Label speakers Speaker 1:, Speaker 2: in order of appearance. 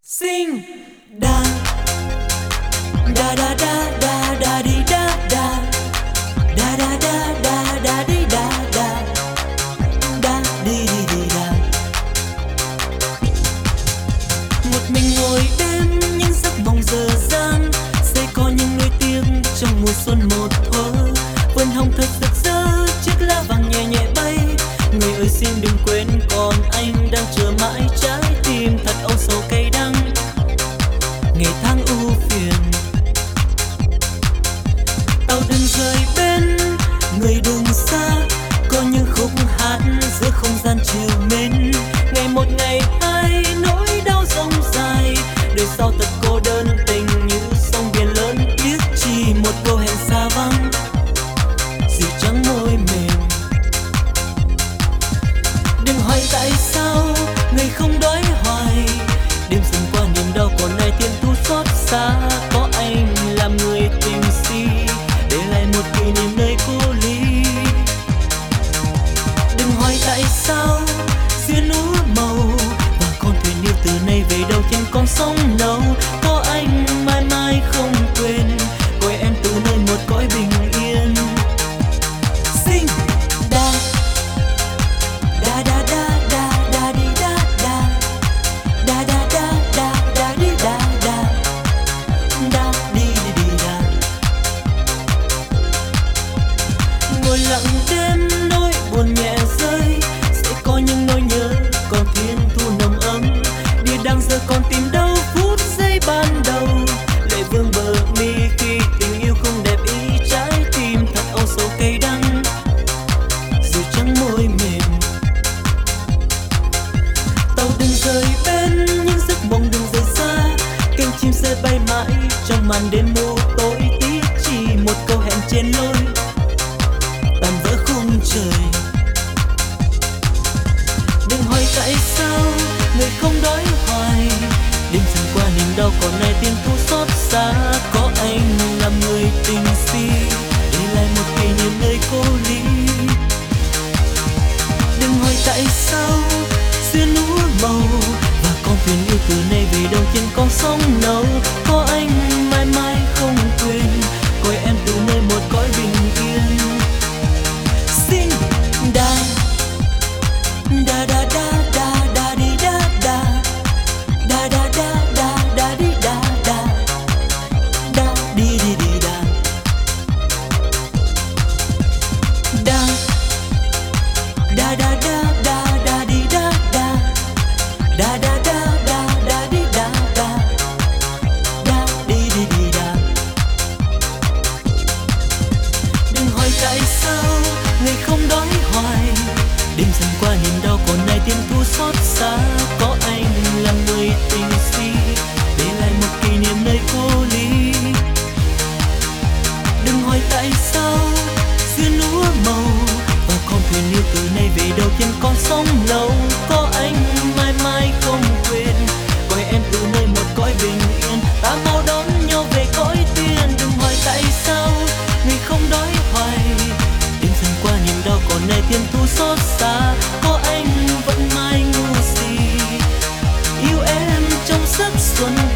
Speaker 1: Sing da da da da da da di da da da da da da da di da da da di di di da. Một mình ngồi đêm những giấc mộng dở dang, sẽ có những nuối tiếc trong mùa xuân một thuở. Vườn hồng thật rực rỡ, chiếc lá vàng nhẹ nhẹ bay. Người ơi xin đừng quên, còn anh đang chờ mãi trái tim thật âu sầu cay đắng. Ngày tháng ưu phiền, tàu đừng rời bên, người đừng xa. Có những khúc hát giữa không gian chiều mến. Ngày một ngày hai, nỗi đau rông dài. Đời sau thật cô đơn, tình như sông biển lớn. Tiếc chỉ một câu hẹn xa vắng, dịu trắng môi mềm. Đừng hỏi tại sao người không đói hoài. Đêm dần qua niềm đau còn ai tiên thu xót xa. Có anh làm người tình si, để lại một kỷ niệm nơi cô ly. Đừng hỏi tại sao duyên úa màu, và con thuyền yêu từ nay về đâu trên con sông nâu. Có anh mãi mãi không quên, gọi em từ nơi một cõi bình yên. Sing da da da da da da di da da da da da da da di da da da di di di da. Ngồi lặng đêm nỗi buồn nhẹ rơi, sẽ có những nỗi nhớ còn thiên thu nồng ấm. Địa đang giờ còn tìm đâu phút giây ban đầu. Lệ vương bờ mi khi tình yêu không đẹp ý. Trái tim thật âu sầu cay đắng, dù trắng môi mềm. Tàu đừng rời bên, những giấc mộng đừng rời xa. Cánh chim sẽ bay mãi trong màn đêm mù tối. Tiếc chỉ một câu hẹn trên lối, tàn vỡ khung trời. Đừng hỏi tại sao người không đói hoài. Đêm dần qua niềm đau còn ai tiếng thu xót xa. Có anh làm người tình si, để lại một kỷ niệm nơi cô ly. Đừng hỏi tại sao duyên úa màu, và con thuyền yêu từ nay về đâu trên con sông nâu. Có anh mãi mãi không quên, gọi em từ nơi một cõi bình yên. Sing da da da da da da di da da da da da da da di da da da di di di da da da da da da da di da da da da da da da di da da da di di di da. Đừng hỏi tại sao người không đói hoài. Đêm dần qua niềm đau còn ai tiếng thu xót xa. Có anh làm người tình si, để lại một kỷ niệm nơi cô ly. Đừng hỏi tại sao duyên úa màu, và con thuyền yêu từ nay về đâu trên con sông lâu. Có anh mãi mãi không quên, gọi em từ nơi một cõi bình yên. Ta mau đón nhau về cõi tiên. Đừng hỏi tại sao người không đói hoài. Đêm dần qua niềm đau còn ai thiên thu xót xa. Có anh vẫn mãi ngu si, yêu em trong giấc xuân